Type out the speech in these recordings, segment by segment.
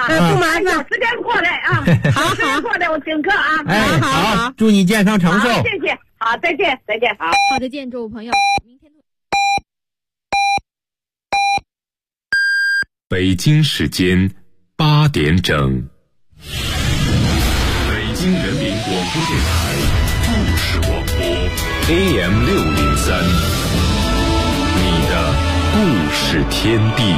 不麻烦，时间过来啊，好，时间过来我请客啊。 哎，好，祝你健康长寿。 谢谢，好，再见，再见，好， 好，再见，诸位朋友，明天。 北京时间8点整，北京人民广播电台故事广播 AM603，你的故事天地。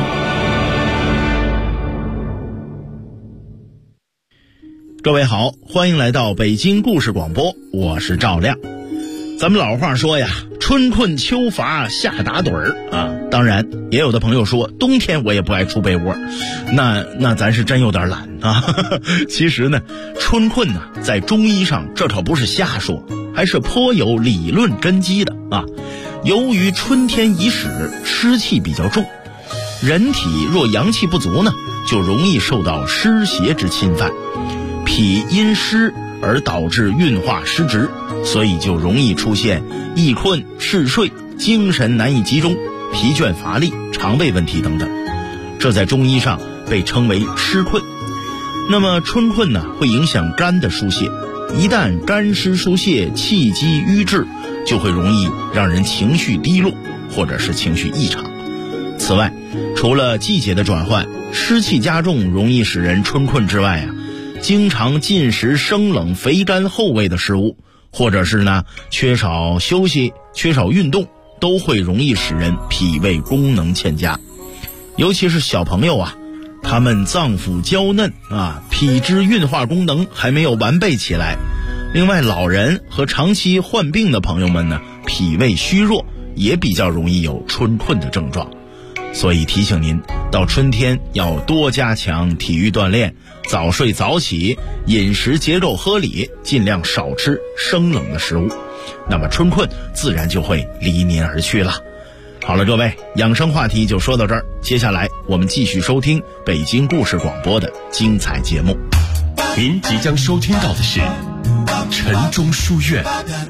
各位好，欢迎来到北京故事广播，我是赵亮。咱们老话说呀，春困秋乏夏打盹儿啊。当然，也有的朋友说冬天我也不爱出被窝，那咱是真有点懒啊。其实呢，春困呢，在中医上这可不是瞎说，还是颇有理论根基的啊。由于春天已始，湿气比较重，人体若阳气不足呢，就容易受到湿邪之侵犯，脾因湿而导致运化失职，所以就容易出现易困、嗜睡、精神难以集中、疲倦乏力、肠胃问题等等，这在中医上被称为湿困。那么春困呢，会影响肝的疏泄，一旦肝湿疏泄，气机瘀滞，就会容易让人情绪低落，或者是情绪异常。此外，除了季节的转换，湿气加重容易使人春困之外啊，经常进食生冷肥甘厚味的食物，或者是呢缺少休息、缺少运动，都会容易使人脾胃功能欠佳。尤其是小朋友啊，他们脏腑娇嫩啊，脾之运化功能还没有完备起来。另外，老人和长期患病的朋友们呢，脾胃虚弱，也比较容易有春困的症状。所以提醒您，到春天要多加强体育锻炼，早睡早起，饮食结构合理，尽量少吃生冷的食物，那么春困自然就会离您而去了。好了，各位，养生话题就说到这儿，接下来我们继续收听北京故事广播的精彩节目。 您即将收听到的是晨钟书院。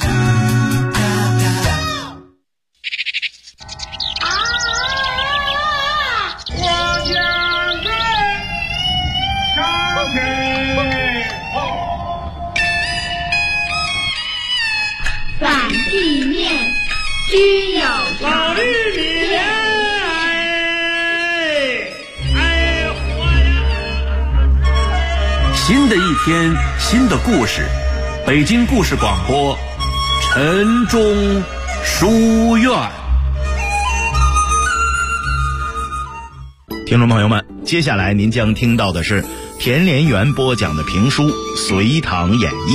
反地面须有老玉米， 新的一天，新的故事，北京故事广播，晨钟书院。 听众朋友们，接下来您将听到的是田连元播讲的评书《隋唐演义》。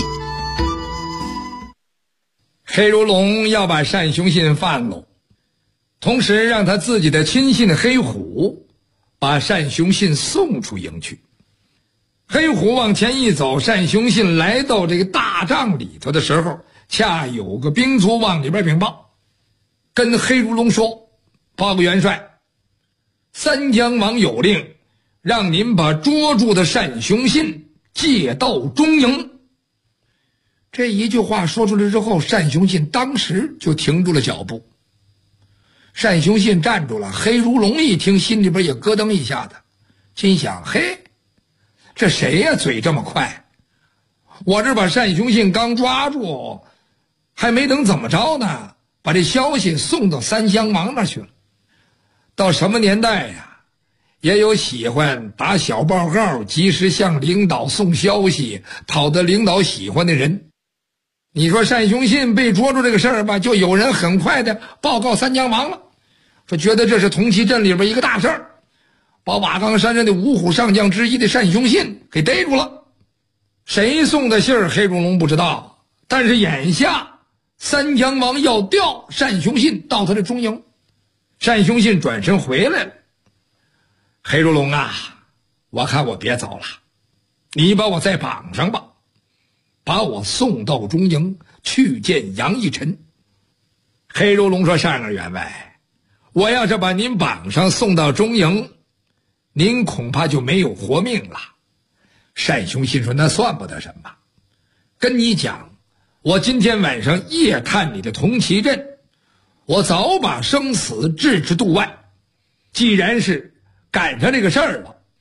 黑如龙要把单雄信放了，同时让他自己的亲信黑虎把单雄信送出营去。黑虎往前一走，单雄信来到这个大帐里头的时候，恰有个兵卒往里边禀报，跟黑如龙说：报告元帅，三江王有令，让您把捉住的单雄信借到中营。这一句话说出来之后，单雄信当时就停住了脚步。单雄信站住了，黑如龙一听，心里边也咯噔一下子，心想：嘿，这谁呀，嘴这么快？我这把单雄信刚抓住，还没等怎么着呢，把这消息送到三襄王那去了。到什么年代呀，也有喜欢打小报告，及时向领导送消息，讨得领导喜欢的人。你说单雄信被捉住这个事儿吧，就有人很快的报告三江王了，说觉得这是同期镇里边一个大事儿，把瓦岗山上的五虎上将之一的单雄信给逮住了。谁送的信儿，黑如龙不知道，但是眼下三江王要调单雄信到他的中营。单雄信转身回来了。黑如龙啊，我看我别走了，你把我再绑上吧，把我送到中营去见杨义臣。黑如龙说：上员外，我要是把您绑上送到中营，您恐怕就没有活命了。单雄信说：那算不得什么，跟你讲，我今天晚上夜探你的同旗镇，我早把生死置之度外，既然是赶上这个事儿了，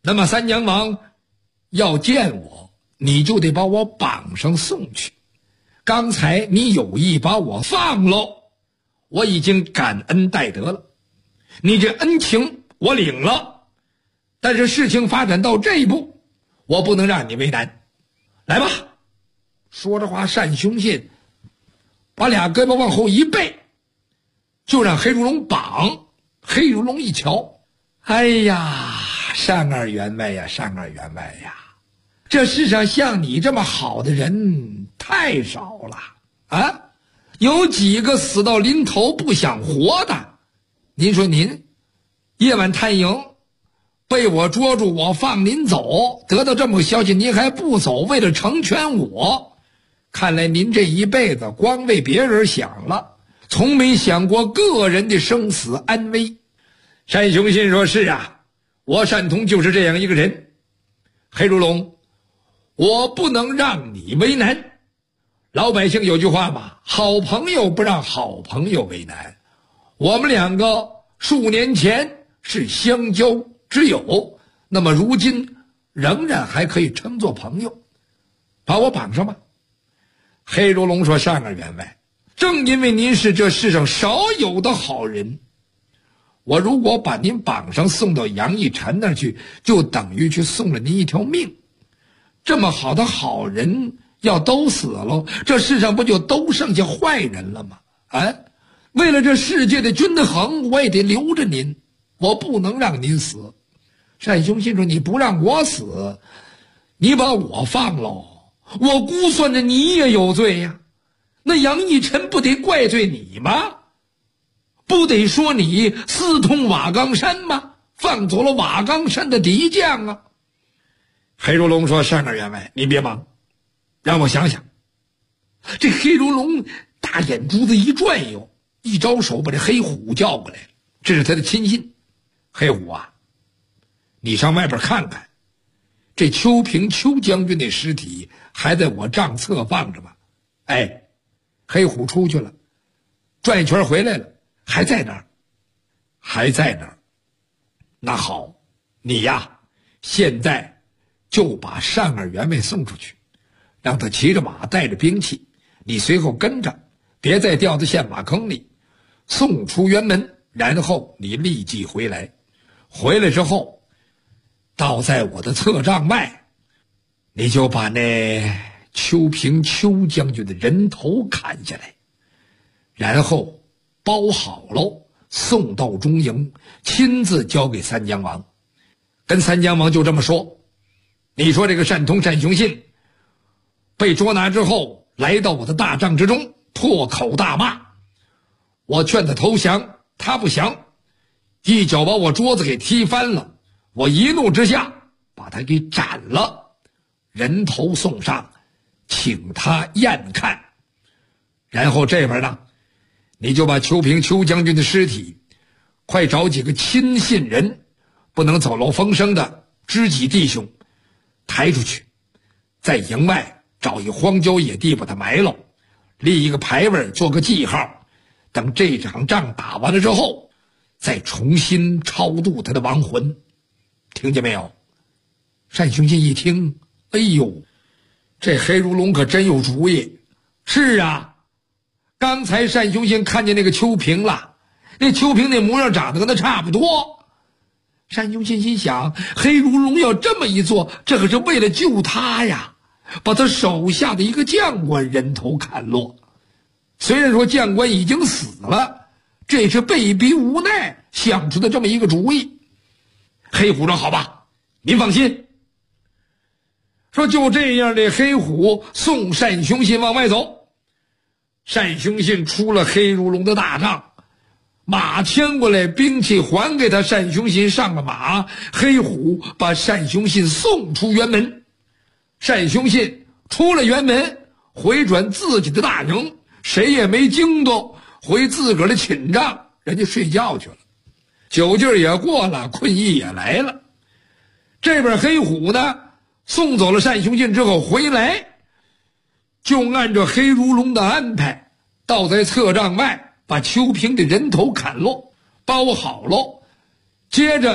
那么三江王要见我，你就得把我绑上送去。刚才你有意把我放喽，我已经感恩戴德了，你这恩情我领了，但是事情发展到这一步，我不能让你为难。来吧。说着话，单雄信把俩胳膊往后一背，就让黑如龙绑。黑如龙一瞧，哎呀，单二员外呀，单二员外呀，这世上像你这么好的人太少了啊！有几个死到临头不想活的？您说您夜晚探营被我捉住，我放您走，得到这么个消息您还不走，为了成全我，看来您这一辈子光为别人想了，从没想过个人的生死安危。单雄信说：是啊，我单同就是这样一个人。黑如龙，我不能让你为难。老百姓有句话嘛，好朋友不让好朋友为难。我们两个数年前是相交之友，那么如今仍然还可以称作朋友，把我绑上吧。黑如龙说：单二员外，正因为您是这世上少有的好人，我如果把您绑上送到杨义臣那儿去，就等于去送了您一条命。这么好的好人要都死了，这世上不就都剩下坏人了吗？啊，为了这世界的均衡，我也得留着您，我不能让您死。单雄信说：你不让我死，你把我放喽，我估算着你也有罪呀。那杨义臣不得怪罪你吗？不得说你私通瓦岗山吗？放走了瓦岗山的敌将啊。黑如龙说：单二员外，你别忙，让我想想。这黑如龙大眼珠子一转悠，一招手把这黑虎叫过来了，这是他的亲信。黑虎啊，你上外边看看，这邱平邱将军的尸体还在我帐侧放着吗？哎，黑虎出去了，转一圈回来了，还在那儿，还在那儿。那好，你呀，现在就把单二员外送出去，让他骑着马带着兵器，你随后跟着，别再掉到陷马坑里，送出辕门，然后你立即回来。回来之后，倒在我的侧帐外，你就把那邱平邱将军的人头砍下来，然后包好喽，送到中营，亲自交给三江王。跟三江王就这么说。你说这个单同单雄信被捉拿之后，来到我的大帐之中，破口大骂，我劝他投降，他不降，一脚把我桌子给踢翻了，我一怒之下把他给斩了，人头送上，请他验看。然后这边呢，你就把邱平邱将军的尸体，快找几个亲信人，不能走漏风声的知己弟兄，抬出去，在营外找一荒郊野地把他埋了，立一个牌位做个记号，等这场仗打完了之后，再重新超度他的亡魂。听见没有？单雄信一听，哎呦，这黑如龙可真有主意。是啊，刚才单雄信看见那个邱平了，那邱平那模样长得跟他差不多。单雄信心想，黑如龙要这么一做，这可是为了救他呀，把他手下的一个将官人头砍落。虽然说将官已经死了，这是被逼无奈想出的这么一个主意。黑虎说：好吧，您放心。说就这样的，黑虎送单雄信往外走。单雄信出了黑如龙的大帐，马牵过来，兵器还给他，单雄信上了马，黑虎把单雄信送出辕门。单雄信出了辕门，回转自己的大营，谁也没惊动，回自个儿的寝帐，人家睡觉去了。酒劲儿也过了，困意也来了。这边黑虎呢，送走了单雄信之后回来，就按照黑如龙的安排，倒在侧帐外，把邱平的人头砍落，包好喽。接着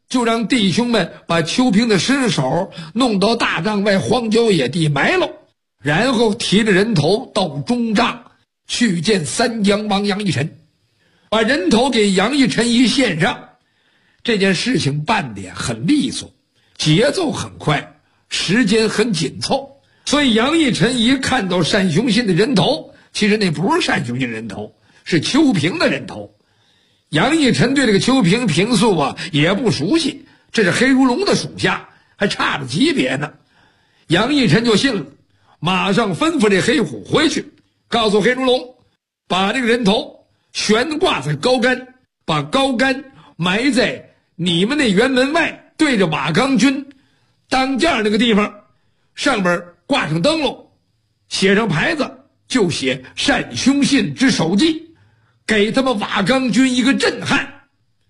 就让弟兄们把邱平的尸首弄到大帐外荒郊野地埋了，然后提着人头到中帐去见三江王杨义臣，把人头给杨义臣一献上。这件事情办得很利索，节奏很快，时间很紧凑，所以杨义臣一看到单雄信的人头，其实那不是单雄信人头，是邱平的人头。杨义臣对这个邱平平素也不熟悉，这是黑如龙的属下，还差着级别呢。杨义臣就信了，马上吩咐这黑虎回去，告诉黑如龙，把这个人头悬挂在高杆，把高杆埋在你们那辕门外，对着瓦岗军当间那个地方，上边挂上灯笼，写上牌子，就写单雄信之首级，给他们瓦岗军一个震撼。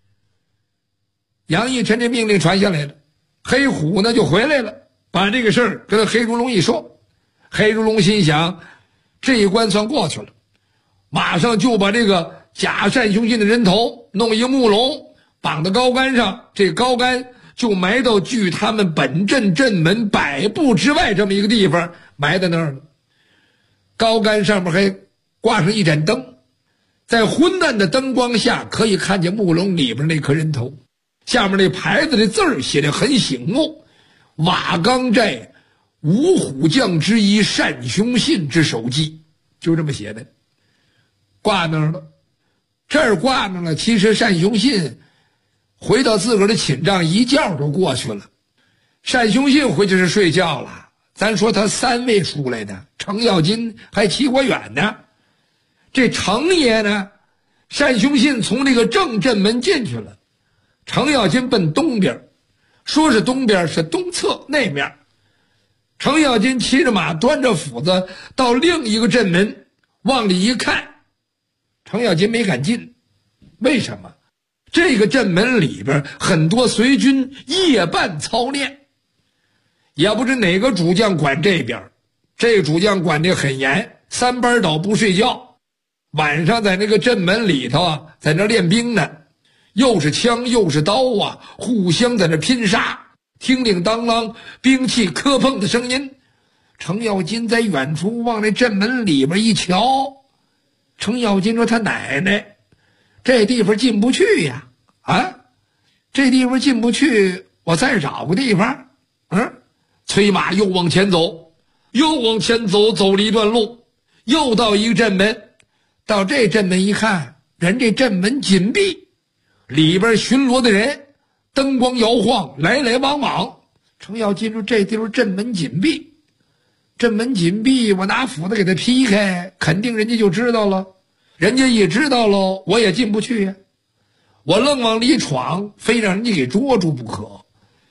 杨义臣这命令传下来了，黑虎呢就回来了，把这个事儿跟黑如龙一说。黑如龙心想，这一关算过去了，马上就把这个假单雄信的人头弄一木笼绑到高杆上，这高杆就埋到距他们本镇镇门100步之外这么一个地方，埋在那儿了。高杆上面还挂上一盏灯，在昏暗的灯光下可以看见木笼里边那颗人头，下面那牌子的字儿写得很醒目，瓦岗寨五虎将之一单雄信之首级，就这么写的，挂那儿了。这儿挂那儿了，其实单雄信回到自个儿的寝帐，一觉就过去了。单雄信回去是睡觉了，咱说他3位出来的，程咬金还齐国远呢。这程爷呢，单雄信从这个正镇门进去了，程咬金奔东边，说是东边，是东侧那面。程咬金骑着马，端着斧子到另一个镇门，往里一看，程咬金没敢进。为什么？这个镇门里边很多随军夜半操练，也不知哪个主将管这边，这个主将管得很严，3班倒不睡觉，晚上在那个镇门里头在那练兵呢，又是枪又是刀互相在那拼杀，叮叮当啷兵器磕碰的声音。程咬金在远处往那镇门里边一瞧，程咬金说他奶奶，这地方进不去呀！这地方进不去，我再找个地方。催马又往前走，走了一段路，又到一个镇门。到这镇门一看，人这镇门紧闭，里边巡逻的人灯光摇晃，来来往往。程咬金说这地方镇门紧闭，我拿斧子给他劈开，肯定人家就知道了。人家一知道了，我也进不去呀。我愣往里闯，非让人家给捉住不可，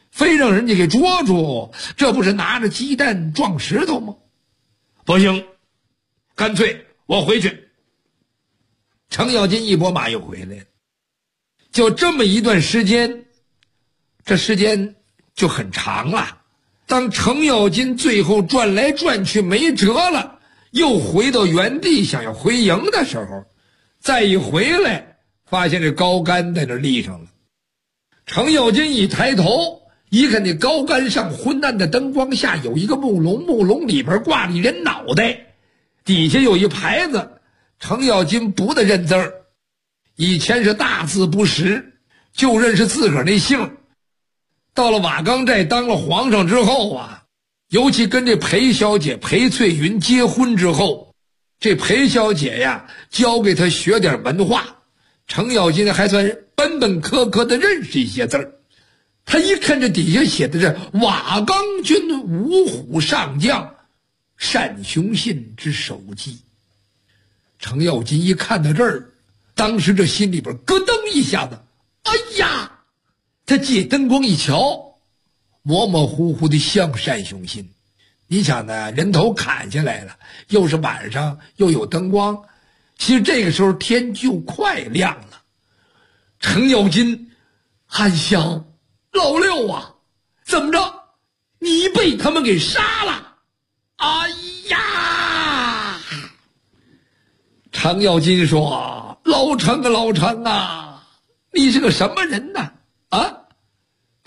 这不是拿着鸡蛋撞石头吗？不行，干脆我回去。程咬金一拨马又回来了。就这么一段时间，这时间就很长了。当程咬金最后转来转去没辙了，又回到原地想要回营的时候，再一回来发现这高杆在那立上了。程咬金一抬头一看，那高杆上昏暗的灯光下有一个木笼，木笼里边挂着一人脑袋，底下有一牌子，程咬金不得认字儿，以前是大字不识，就认识自个儿那姓。到了瓦岗寨当了皇上之后尤其跟这裴小姐裴翠云结婚之后，这裴小姐教给他学点文化，程咬金还算本本科科的认识一些字儿。他一看这底下写的是瓦岗军五虎上将单雄信之首级，程咬金一看到这儿，当时这心里边咯噔一下子，哎呀！他借灯光一瞧，模模糊糊的像单雄信。你想呢，人头砍下来了，又是晚上，又有灯光，其实这个时候天就快亮了。程咬金暗想，老六怎么着？你被他们给杀了？哎呀！程咬金说：“老程啊，你是个什么人呢？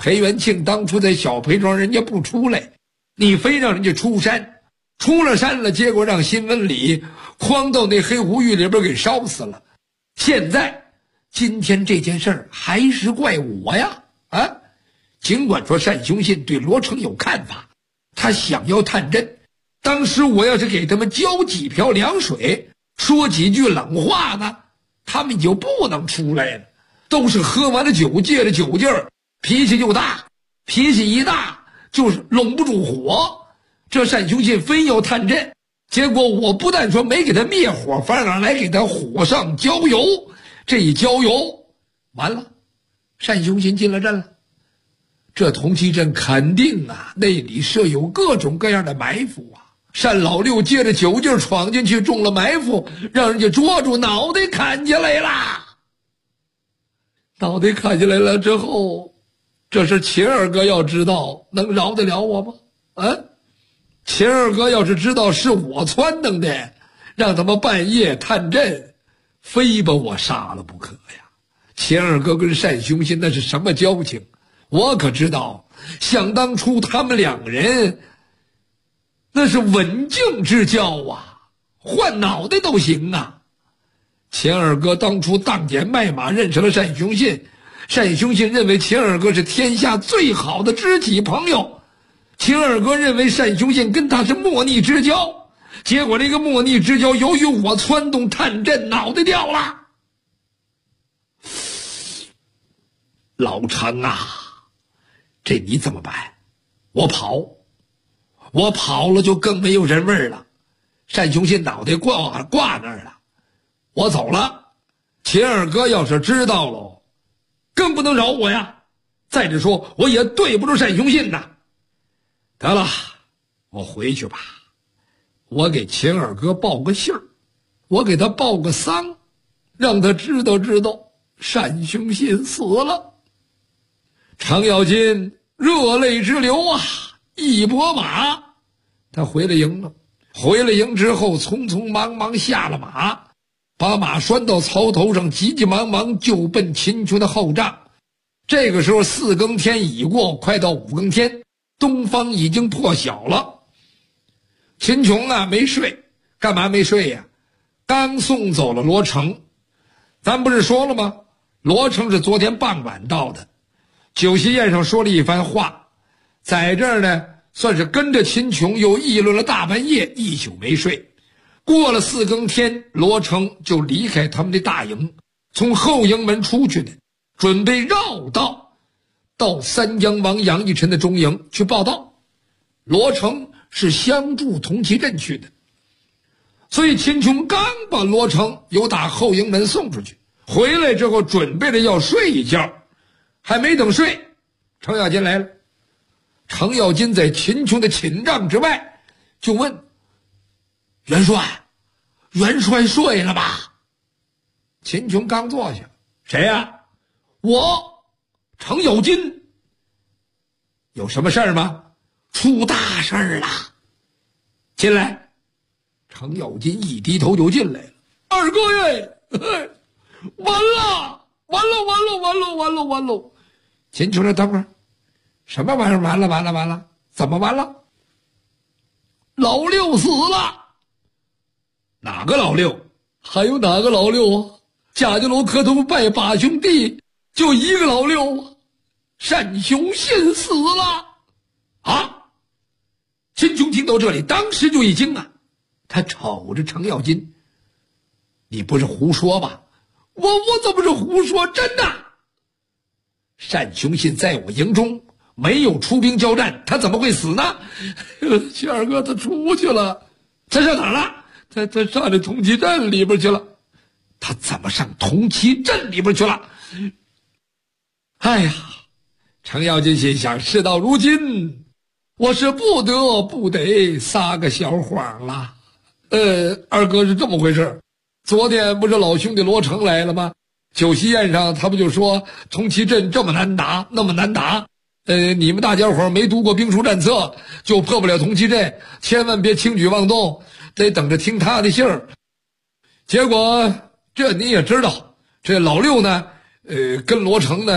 裴元庆当初在小裴庄人家不出来，你非让人家出山，出了山了，结果让新闻里诓到那黑狐狱里边给烧死了。现在今天这件事儿还是怪我呀啊！尽管说单雄信对罗成有看法，他想要探针，当时我要是给他们浇几瓢凉水，说几句冷话呢，他们就不能出来了。都是喝完了酒，借着酒劲儿，脾气就大，脾气一大就是拢不住火。这单雄信非要探针，结果我不但说没给他灭火，反而来给他火上浇油。这一浇油，完了，单雄信进了镇了。这同期镇肯定啊，那里设有各种各样的埋伏啊。单老六借着酒劲闯进去，中了埋伏，让人家捉住，脑袋砍下来了。脑袋砍下来了之后，这是秦二哥要知道，能饶得了我吗？啊，秦二哥要是知道是我撺掇的，让他们半夜探阵，非把我杀了不可呀。秦二哥跟单雄信那是什么交情？我可知道，想当初他们两人那是刎颈之交啊，换脑袋都行啊。秦二哥当初当街卖马认识了单雄信，单雄信认为秦二哥是天下最好的知己朋友，秦二哥认为单雄信跟他是莫逆之交，结果这个莫逆之交由于我撺动探阵，脑袋掉了。老程啊，这你怎么办？我跑了就更没有人味了。单雄信脑袋挂那儿了，我走了，秦二哥要是知道了，更不能饶我呀。再者说，我也对不住单雄信呐。得了，我回去吧，我给秦二哥报个信儿，我给他报个丧，让他知道单雄信死了。程咬金热泪直流啊，一拨马，他回了营了。回了营之后，匆匆忙忙下了马，把马拴到槽头上，急急忙忙就奔秦琼的后帐。这个时候4更天已过，快到5更天，东方已经破晓了。秦琼啊没睡，干嘛没睡呀？刚送走了罗成。咱不是说了吗？罗成是昨天傍晚到的，酒席宴上说了一番话，在这儿呢算是跟着秦琼又议论了大半夜，一宿没睡。过了4更天，罗成就离开他们的大营，从后营门出去的，准备绕道到三江王杨义臣的中营去报道。罗成是相助同期镇去的，所以秦琼刚把罗成由打后营门送出去，回来之后准备着要睡一觉，还没等睡，程咬金来了。程咬金在秦琼的寝帐之外就问：元帅睡了吧？秦琼刚坐下：谁呀？我程咬金。有什么事儿吗？出大事儿了。进来。程咬金一低头就进来了。二哥耶，完了！秦琼说：等会儿，什么玩意儿？完了？怎么完了？老六死了。哪个老六？还有哪个老六啊？贾家楼磕头拜把兄弟，就一个老六啊！单雄信死了啊！秦琼听到这里，当时就一惊啊！他瞅着程咬金：你不是胡说吧？我怎么是胡说？真的！单雄信在我营中没有出兵交战，他怎么会死呢？秦二哥他出去了。他上哪儿了？他上这同期镇里边去了。他怎么上同期镇里边去了？哎呀，程咬金心想，事到如今，我是不得撒个小谎了。二哥是这么回事，昨天不是老兄弟罗成来了吗？酒席宴上他不就说同期镇这么难打，那么难打，你们大家伙没读过兵书战策，就破不了同期镇，千万别轻举妄动，得等着听他的信儿。结果这你也知道，这老六呢，跟罗成呢，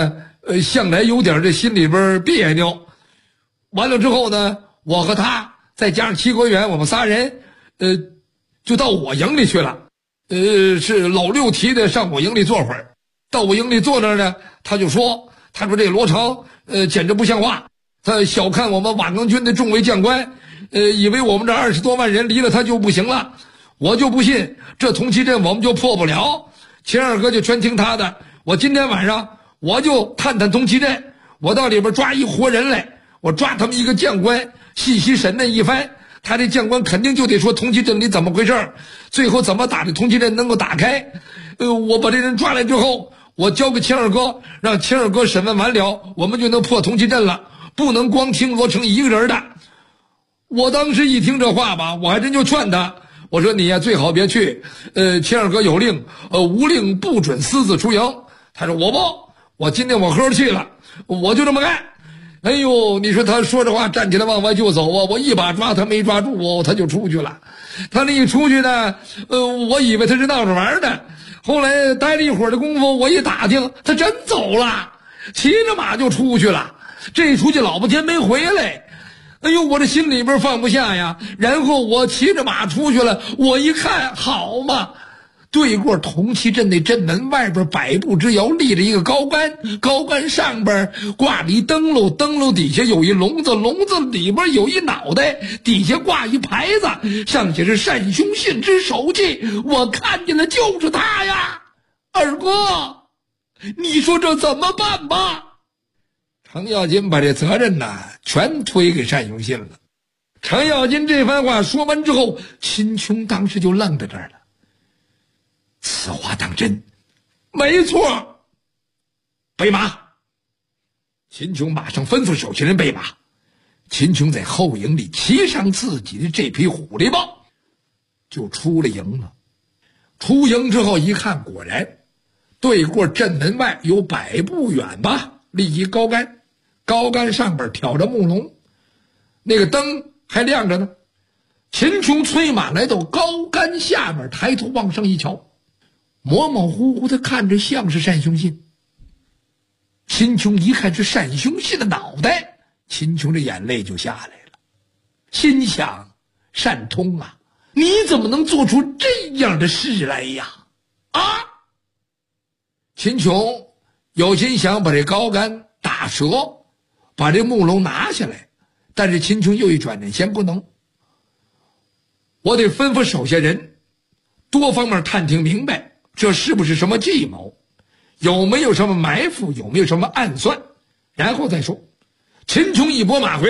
向来有点这心里边别扭。完了之后呢，我和他再加上齐国元，我们仨人就到我营里去了。是老六提的上我营里坐会儿。到我营里坐那儿呢，他说这罗成简直不像话，他小看我们瓦岗军的众位将官，以为我们这20多万人离了他就不行了。我就不信这铜旗阵我们就破不了。秦二哥就全听他的，我今天晚上我就探探铜旗阵，我到里边抓一活人来，我抓他们一个将官，细细审问一番，他这将官肯定就得说铜旗阵里怎么回事，最后怎么打这铜旗阵能够打开。我把这人抓来之后，我交给秦二哥，让秦二哥审问完了，我们就能破铜旗阵了，不能光听罗成一个人的。我当时一听这话吧，我还真就劝他，我说你呀最好别去，秦二哥有令，无令不准私自出营。他说我不，我今天我喝去了，我就这么干。哎呦，你说他说这话站起来往外就走啊，我一把抓他没抓住，他就出去了。他那一出去呢，我以为他是闹着玩的，后来待了一会儿的功夫，我一打听，他真走了，骑着马就出去了。这一出去老半天没回来，哎呦，我这心里边放不下呀。然后我骑着马出去了，我一看，好嘛，对过铜旗阵那阵门外边100步之遥立着一个高杆，高杆上边挂了一灯笼，灯笼底下有一笼子，笼子里边有一脑袋，底下挂一牌子，上写是单雄信之手记。我看见的就是他呀。二哥，你说这怎么办吧？程咬金把这责任呢全推给单雄信了。程咬金这番话说完之后，秦琼当时就愣在这儿了。此话当真？没错，备马。秦琼马上吩咐手下人备马。秦琼在后营里骑上自己的这匹虎力豹，就出了营了。出营之后一看，果然对过阵门外有100步远吧，立一高杆，高杆上边挑着木笼，那个灯还亮着呢。秦琼催马来到高杆下面，抬头往上一瞧，模模糊糊的看着像是单雄信。秦琼一看是单雄信的脑袋，秦琼这眼泪就下来了，心想：单通啊，你怎么能做出这样的事来呀？啊！秦琼有心想把这高杆打折，把这木笼拿下来，但是秦琼又一转念，先不能，我得吩咐手下人多方面探听明白，这是不是什么计谋，有没有什么埋伏，有没有什么暗算，然后再说。秦琼一拨马回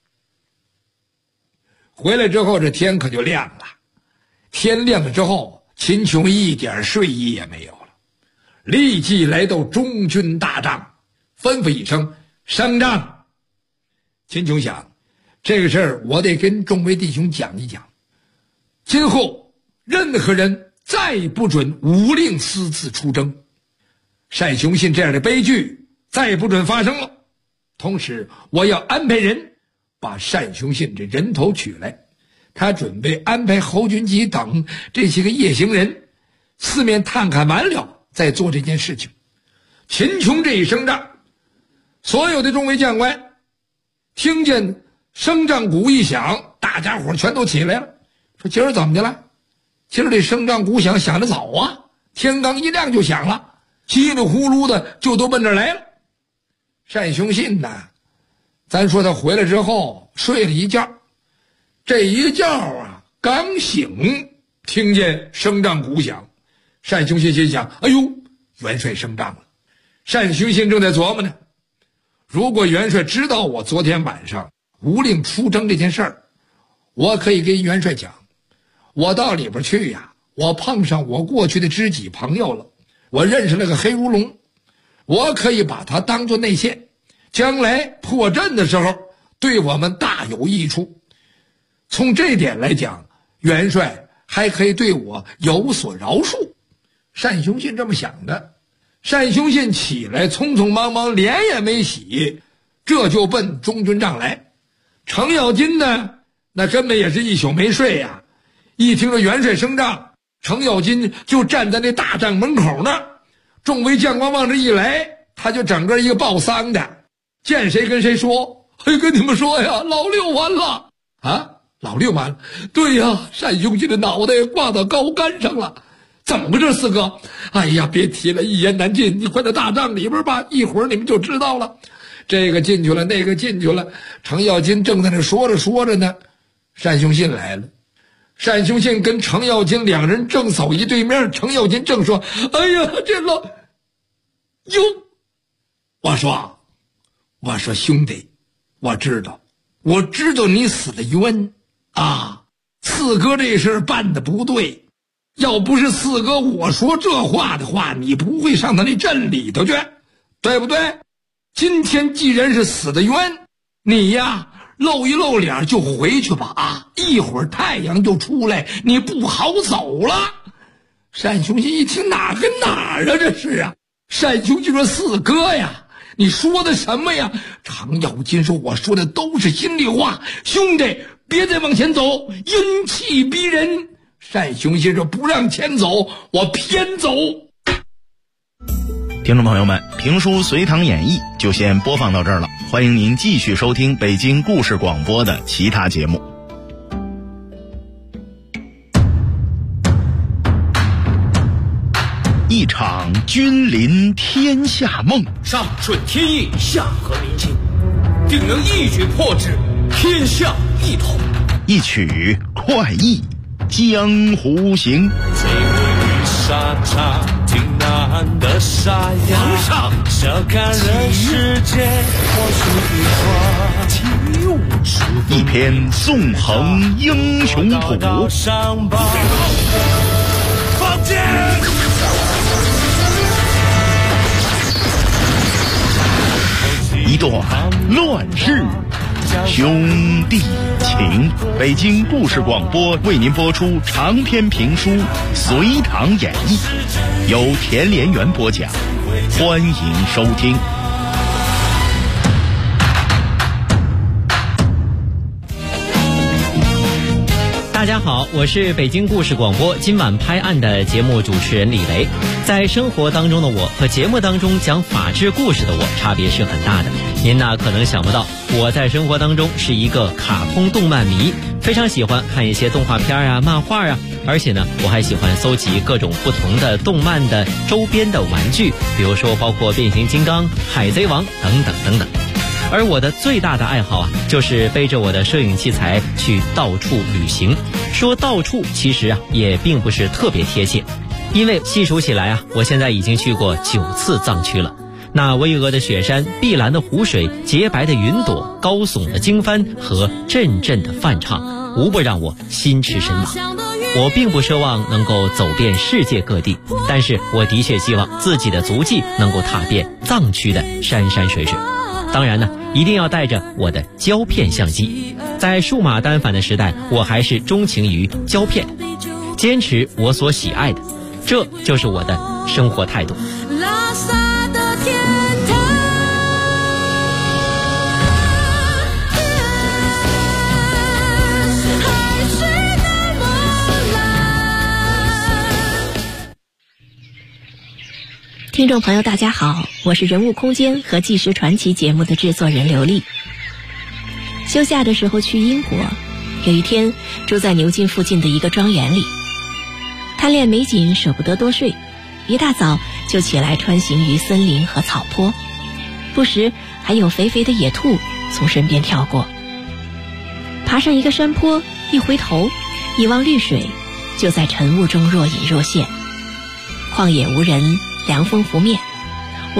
来之后，这天可就亮了。天亮了之后，秦琼一点睡意也没有了，立即来到中军大帐，吩咐一声升帐。秦琼想，这个事儿我得跟众位弟兄讲一讲，今后任何人再不准无令私自出征，单雄信这样的悲剧再不准发生了。同时我要安排人把单雄信这人头取来，他准备安排侯君集等这些个夜行人四面探看完了再做这件事情。秦琼这一声仗，所有的众位将官听见升帐鼓一响，大家伙全都起来了，说今儿怎么的了？今儿这升帐鼓响得早啊，天刚一亮就响了，稀里呼噜的就都奔这儿来了。单雄信呢，咱说他回来之后睡了一觉，这一觉啊刚醒，听见升帐鼓响，单雄信心想：哎呦，元帅升帐了。单雄信正在琢磨呢，如果元帅知道我昨天晚上无令出征这件事儿，我可以跟元帅讲，我到里边去呀，我碰上我过去的知己朋友了，我认识了个黑如龙，我可以把他当作内线，将来破阵的时候对我们大有益处。从这点来讲，元帅还可以对我有所饶恕。单雄信这么想的。单雄信起来匆匆忙忙，脸也没洗，这就奔中军帐来。程咬金呢，那根本也是一宿没睡呀，一听着元帅升帐，程咬金就站在那大帐门口呢，众位将官往这一来， 他就整个一个报丧的，见谁跟谁说，跟你们说呀，老六完了啊，老六完了，对呀，单雄信的脑袋挂到高杆上了，怎么个这四哥？哎呀，别提了，一言难尽，你快到大帐里边吧，一会儿你们就知道了。这个进去了，那个进去了，程咬金正在那说着呢，单雄信来了。单雄信跟程咬金两人正走一对面，程咬金正说：“哎呀，这老哟！”我说兄弟，我知道你死的冤啊！四哥这事办的不对，要不是四哥我说这话的话，你不会上他那镇里头去，对不对？今天既然是死的冤，你呀露一露脸就回去吧啊！一会儿太阳就出来，你不好走了。单雄信一听，哪跟哪儿啊？这是啊！单雄信说：“四哥呀，你说的什么呀？”程咬金说：“我说的都是心里话，兄弟，别再往前走，阴气逼人。”单雄信说：“不让前走，我偏走。” 听众朋友们，评书《隋唐演义》就先播放到这儿了，欢迎您继续收听北京故事广播的其他节目。一场君临天下梦， 上顺天意，下合民心，定能一举破之，天下一统。 一曲快意江湖行。 最后雨沙场，挺难的沙哑。 皇上， 小看人世间，或许一花。 一篇纵横英雄谱。 放箭！ 一段乱世兄弟情。北京故事广播为您播出长篇评书《隋唐演义》，由田连元播讲，欢迎收听。 大家好，我是北京故事广播今晚拍案的节目主持人李雷。在生活当中的我和节目当中讲法治故事的我差别是很大的。您呢可能想不到，我在生活当中是一个卡通动漫迷，非常喜欢看一些动画片啊、漫画啊，而且呢我还喜欢搜集各种不同的动漫的周边的玩具，比如说包括变形金刚、海贼王等等等等。而我的最大的爱好啊，就是背着我的摄影器材去到处旅行。说到处其实啊也并不是特别贴切，因为细数起来啊，我现在已经去过9次藏区了。那巍峨的雪山、碧蓝的湖水、洁白的云朵、高耸的经幡和阵阵的梵唱，无不让我心驰神往。我并不奢望能够走遍世界各地，但是我的确希望自己的足迹能够踏遍藏区的山山水水。当然呢，一定要带着我的胶片相机。在数码单反的时代，我还是钟情于胶片，坚持我所喜爱的，这就是我的生活态度。拉萨的天堂，海水那么蓝。 听众朋友大家好，我是人物空间和纪实传奇节目的制作人刘丽。休假的时候去英国，有一天住在牛津附近的一个庄园里，贪恋美景舍不得多睡，一大早就起来穿行于森林和草坡，不时还有肥肥的野兔从身边跳过。爬上一个山坡，一回头一望绿水，就在晨雾中若隐若现。旷野无人，凉风拂面，